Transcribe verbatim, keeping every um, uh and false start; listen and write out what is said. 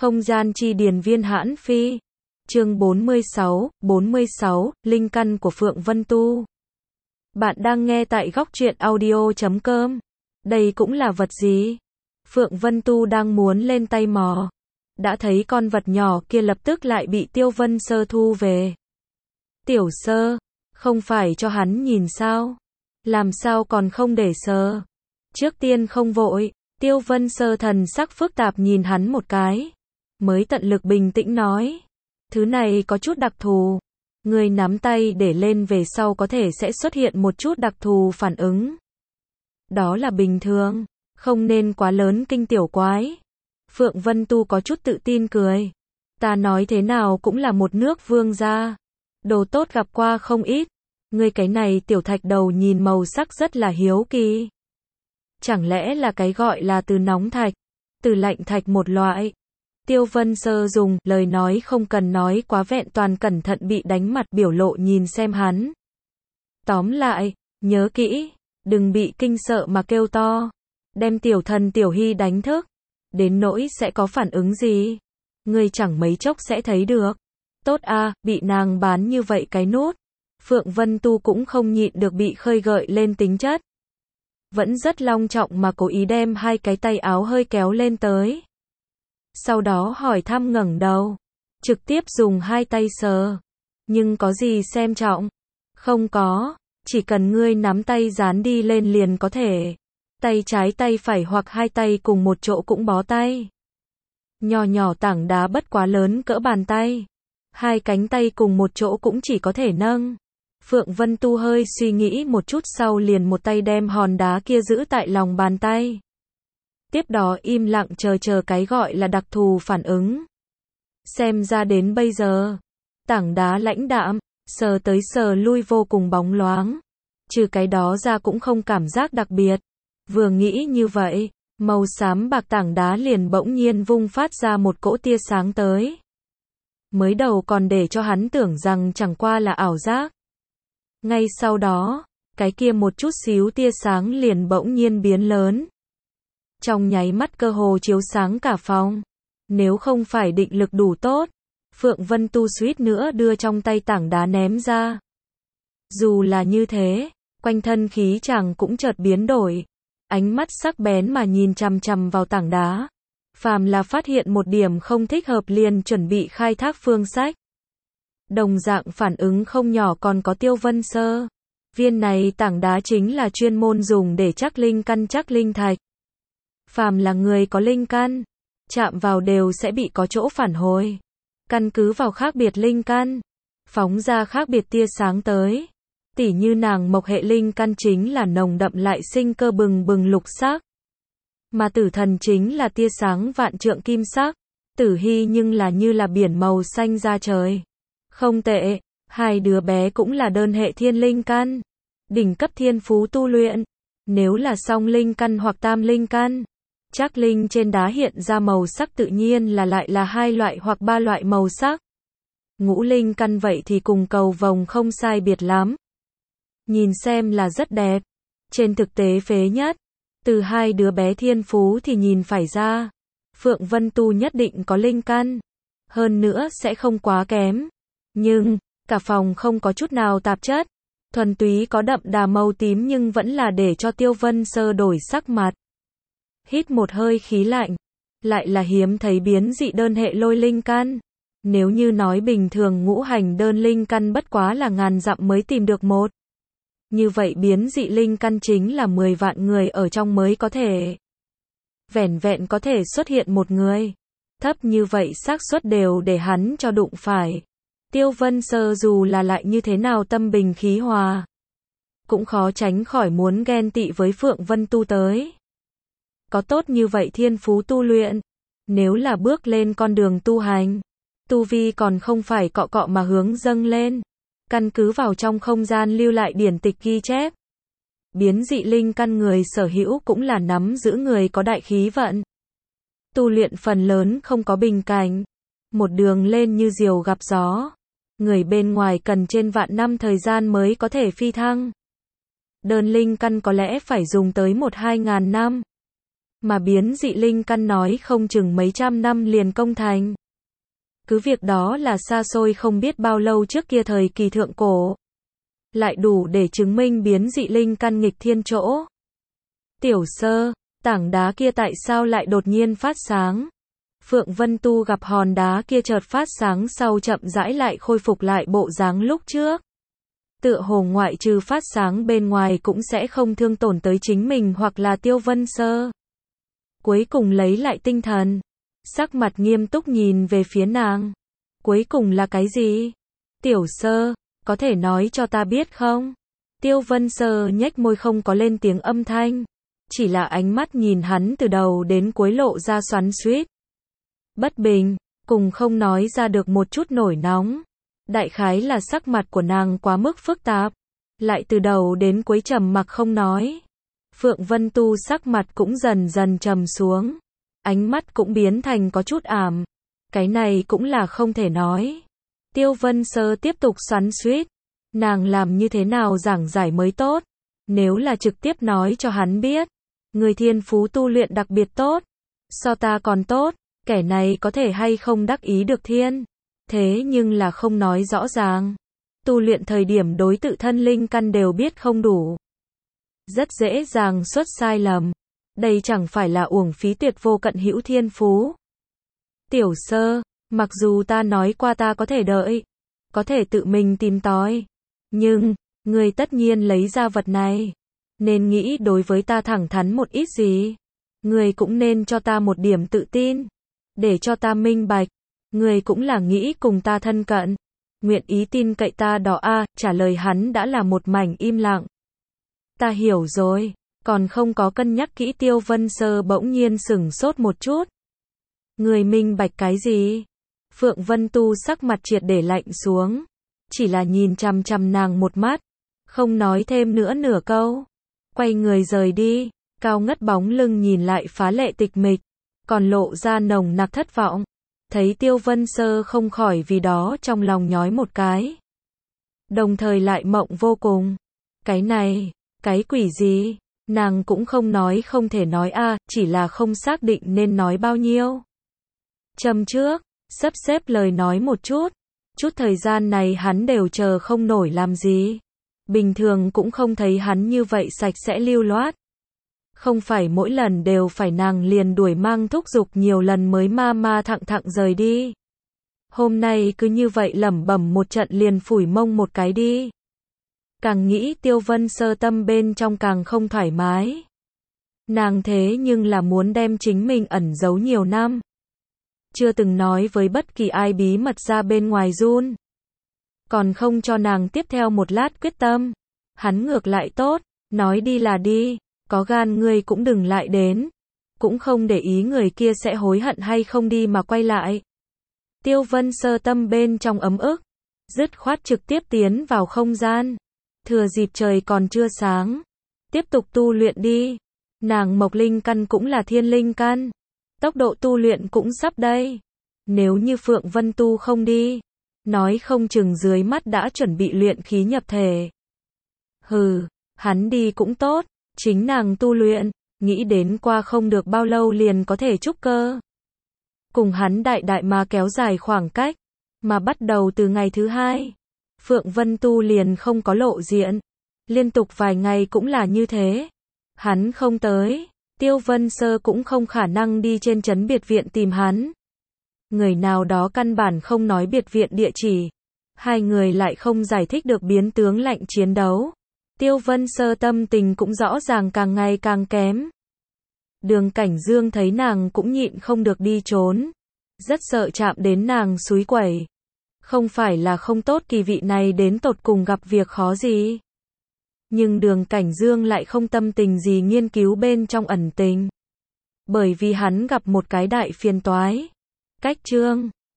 Không gian chi điền viên hãn phi. Chương bốn mươi sáu, bốn mươi sáu, linh căn của Phượng Vân Tu. Bạn đang nghe tại góc truyện audio chấm com. Đây cũng là vật gì? Phượng Vân Tu đang muốn lên tay mò. Đã thấy con vật nhỏ kia lập tức lại bị Tiêu Vân Sơ thu về. Tiểu Sơ, không phải cho hắn nhìn sao? Làm sao còn không để sờ? Trước tiên không vội, Tiêu Vân Sơ thần sắc phức tạp nhìn hắn một cái. Mới tận lực bình tĩnh nói. Thứ này có chút đặc thù. Người nắm tay để lên về sau có thể sẽ xuất hiện một chút đặc thù phản ứng. Đó là bình thường, không nên quá lớn kinh tiểu quái. Phượng Vân Tu có chút tự tin cười. Ta nói thế nào cũng là một nước vương gia. Đồ tốt gặp qua không ít. Ngươi cái này tiểu thạch đầu nhìn màu sắc rất là hiếu kỳ. Chẳng lẽ là cái gọi là từ nóng thạch, từ lạnh thạch một loại? Tiêu Vân Sơ dùng lời nói không cần nói quá vẹn toàn cẩn thận bị đánh mặt biểu lộ nhìn xem hắn. Tóm lại, nhớ kỹ, đừng bị kinh sợ mà kêu to. Đem tiểu thần tiểu hy đánh thức. Đến nỗi sẽ có phản ứng gì? Ngươi chẳng mấy chốc sẽ thấy được. Tốt a, bị nàng bán như vậy cái nút. Phượng Vân Tu cũng không nhịn được bị khơi gợi lên tính chất. Vẫn rất long trọng mà cố ý đem hai cái tay áo hơi kéo lên tới. Sau đó hỏi thăm ngẩng đầu. Trực tiếp dùng hai tay sờ. Nhưng có gì xem trọng? Không có. Chỉ cần ngươi nắm tay dán đi lên liền có thể. Tay trái tay phải hoặc hai tay cùng một chỗ cũng bó tay. Nhỏ nhỏ tảng đá bất quá lớn cỡ bàn tay. Hai cánh tay cùng một chỗ cũng chỉ có thể nâng. Phượng Vân Tu hơi suy nghĩ một chút sau liền một tay đem hòn đá kia giữ tại lòng bàn tay. Tiếp đó im lặng chờ chờ cái gọi là đặc thù phản ứng. Xem ra đến bây giờ, tảng đá lãnh đạm, sờ tới sờ lui vô cùng bóng loáng. Trừ cái đó ra cũng không cảm giác đặc biệt. Vừa nghĩ như vậy, màu xám bạc tảng đá liền bỗng nhiên vung phát ra một cỗ tia sáng tới. Mới đầu còn để cho hắn tưởng rằng chẳng qua là ảo giác. Ngay sau đó, cái kia một chút xíu tia sáng liền bỗng nhiên biến lớn. Trong nháy mắt cơ hồ chiếu sáng cả phòng. Nếu không phải định lực đủ tốt, Phượng Vân Tu suýt nữa đưa trong tay tảng đá ném ra. Dù là như thế, quanh thân khí chàng cũng chợt biến đổi. Ánh mắt sắc bén mà nhìn chằm chằm vào tảng đá. Phàm là phát hiện một điểm không thích hợp liền chuẩn bị khai thác phương sách. Đồng dạng phản ứng không nhỏ còn có Tiêu Vân Sơ. Viên này tảng đá chính là chuyên môn dùng để chắc linh căn chắc linh thạch. Phàm là người có linh căn, chạm vào đều sẽ bị có chỗ phản hồi. Căn cứ vào khác biệt linh căn, phóng ra khác biệt tia sáng tới. Tỉ như nàng mộc hệ linh căn chính là nồng đậm lại sinh cơ bừng bừng lục sắc. Mà tử thần chính là tia sáng vạn trượng kim sắc. Tử hy nhưng là như là biển màu xanh da trời. Không tệ, hai đứa bé cũng là đơn hệ thiên linh căn. Đỉnh cấp thiên phú tu luyện. Nếu là song linh căn hoặc tam linh căn, chắc linh trên đá hiện ra màu sắc tự nhiên là lại là hai loại hoặc ba loại màu sắc. Ngũ linh căn vậy thì cùng cầu vồng không sai biệt lắm. Nhìn xem là rất đẹp. Trên thực tế phế nhất, từ hai đứa bé thiên phú thì nhìn phải ra, Phượng Vân Tu nhất định có linh căn. Hơn nữa sẽ không quá kém. Nhưng, cả phòng không có chút nào tạp chất. Thuần túy có đậm đà màu tím nhưng vẫn là để cho Tiêu Vân Sơ đổi sắc mặt. Hít một hơi khí lạnh. Lại là hiếm thấy biến dị đơn hệ lôi linh căn. Nếu như nói bình thường ngũ hành đơn linh căn bất quá là ngàn dặm mới tìm được một. Như vậy biến dị linh căn chính là mười vạn người ở trong mới có thể. Vẻn vẹn có thể xuất hiện một người. Thấp như vậy xác suất đều để hắn cho đụng phải. Tiêu Vân Sơ dù là lại như thế nào tâm bình khí hòa, cũng khó tránh khỏi muốn ghen tị với Phượng Vân Tu tới. Có tốt như vậy thiên phú tu luyện, nếu là bước lên con đường tu hành, tu vi còn không phải cọ cọ mà hướng dâng lên. Căn cứ vào trong không gian lưu lại điển tịch ghi chép. Biến dị linh căn người sở hữu cũng là nắm giữ người có đại khí vận. Tu luyện phần lớn không có bình cảnh. Một đường lên như diều gặp gió. Người bên ngoài cần trên vạn năm thời gian mới có thể phi thăng. Đơn linh căn có lẽ phải dùng tới một hai ngàn năm. mà biến dị linh căn nói không chừng mấy trăm năm liền công thành. Cứ việc đó là xa xôi không biết bao lâu trước kia thời kỳ thượng cổ. Lại đủ để chứng minh biến dị linh căn nghịch thiên chỗ. Tiểu Sơ, tảng đá kia tại sao lại đột nhiên phát sáng? Phượng Vân Tu gặp hòn đá kia chợt phát sáng sau chậm rãi lại khôi phục lại bộ dáng lúc trước. Tựa hồ ngoại trừ phát sáng bên ngoài cũng sẽ không thương tổn tới chính mình hoặc là Tiêu Vân Sơ. Cuối cùng lấy lại tinh thần, sắc mặt nghiêm túc nhìn về phía nàng. Cuối cùng là cái gì? Tiểu Sơ, có thể nói cho ta biết không? Tiêu Vân Sơ nhếch môi không có lên tiếng âm thanh, chỉ là ánh mắt nhìn hắn từ đầu đến cuối lộ ra xoắn xuýt, bất bình, cùng không nói ra được một chút nổi nóng. Đại khái là sắc mặt của nàng quá mức phức tạp, lại từ đầu đến cuối trầm mặc không nói. Phượng Vân Tu sắc mặt cũng dần dần trầm xuống, ánh mắt cũng biến thành có chút ảm. Cái này cũng là không thể nói. Tiêu Vân Sơ tiếp tục xoắn xuýt, nàng làm như thế nào giảng giải mới tốt? Nếu là trực tiếp nói cho hắn biết, người thiên phú tu luyện đặc biệt tốt, so ta còn tốt, kẻ này có thể hay không đắc ý được thiên. Thế nhưng là không nói rõ ràng. Tu luyện thời điểm đối tự thân linh căn đều biết không đủ, rất dễ dàng xuất sai lầm. Đây chẳng phải là uổng phí tuyệt vô cận hữu thiên phú. Tiểu Sơ, mặc dù ta nói qua ta có thể đợi, có thể tự mình tìm tòi, nhưng, người tất nhiên lấy ra vật này, nên nghĩ đối với ta thẳng thắn một ít gì. Người cũng nên cho ta một điểm tự tin, để cho ta minh bạch. Người cũng là nghĩ cùng ta thân cận, nguyện ý tin cậy ta đó a. À, trả lời hắn đã là một mảnh im lặng. Ta hiểu rồi, còn không có cân nhắc kỹ. Tiêu Vân Sơ bỗng nhiên sửng sốt một chút. Người minh bạch cái gì? Phượng Vân Tu sắc mặt triệt để lạnh xuống, chỉ là nhìn chằm chằm nàng một mắt, không nói thêm nữa nửa câu, quay người rời đi. Cao ngất bóng lưng nhìn lại phá lệ tịch mịch, còn lộ ra nồng nặc thất vọng. Thấy Tiêu Vân Sơ không khỏi vì đó trong lòng nhói một cái, đồng thời lại mộng vô cùng. Cái này, cái quỷ gì? Nàng cũng không nói không thể nói a, à, chỉ là không xác định nên nói bao nhiêu. Châm trước, sắp xếp lời nói một chút. Chút thời gian này hắn đều chờ không nổi làm gì. Bình thường cũng không thấy hắn như vậy sạch sẽ lưu loát. Không phải mỗi lần đều phải nàng liền đuổi mang thúc giục nhiều lần mới ma ma thặng thặng rời đi. Hôm nay cứ như vậy lẩm bẩm một trận liền phủi mông một cái đi. Càng nghĩ Tiêu Vân Sơ tâm bên trong càng không thoải mái. Nàng thế nhưng là muốn đem chính mình ẩn giấu nhiều năm, chưa từng nói với bất kỳ ai bí mật ra bên ngoài run. Còn không cho nàng tiếp theo một lát quyết tâm. Hắn ngược lại tốt, nói đi là đi. Có gan ngươi cũng đừng lại đến, cũng không để ý người kia sẽ hối hận hay không đi mà quay lại. Tiêu Vân Sơ tâm bên trong ấm ức, dứt khoát trực tiếp tiến vào không gian, thừa dịp trời còn chưa sáng, tiếp tục tu luyện đi. Nàng mộc linh căn cũng là thiên linh căn, tốc độ tu luyện cũng sắp đây. Nếu như Phượng Vân Tu không đi, nói không chừng dưới mắt đã chuẩn bị luyện khí nhập thể. Hừ, hắn đi cũng tốt. Chính nàng tu luyện, nghĩ đến qua không được bao lâu liền có thể trúc cơ. Cùng hắn đại đại mà kéo dài khoảng cách, mà bắt đầu từ ngày thứ hai, Phượng Vân Tu liền không có lộ diện. Liên tục vài ngày cũng là như thế. Hắn không tới, Tiêu Vân Sơ cũng không khả năng đi trên trấn biệt viện tìm hắn. Người nào đó căn bản không nói biệt viện địa chỉ. Hai người lại không giải thích được biến tướng lạnh chiến đấu. Tiêu Vân Sơ tâm tình cũng rõ ràng càng ngày càng kém. Đường Cảnh Dương thấy nàng cũng nhịn không được đi trốn, rất sợ chạm đến nàng xúi quẩy. Không phải là không tốt, kỳ vị này đến tột cùng gặp việc khó gì. Nhưng Đường Cảnh Dương lại không tâm tình gì nghiên cứu bên trong ẩn tình. Bởi vì hắn gặp một cái đại phiền toái. Cách chương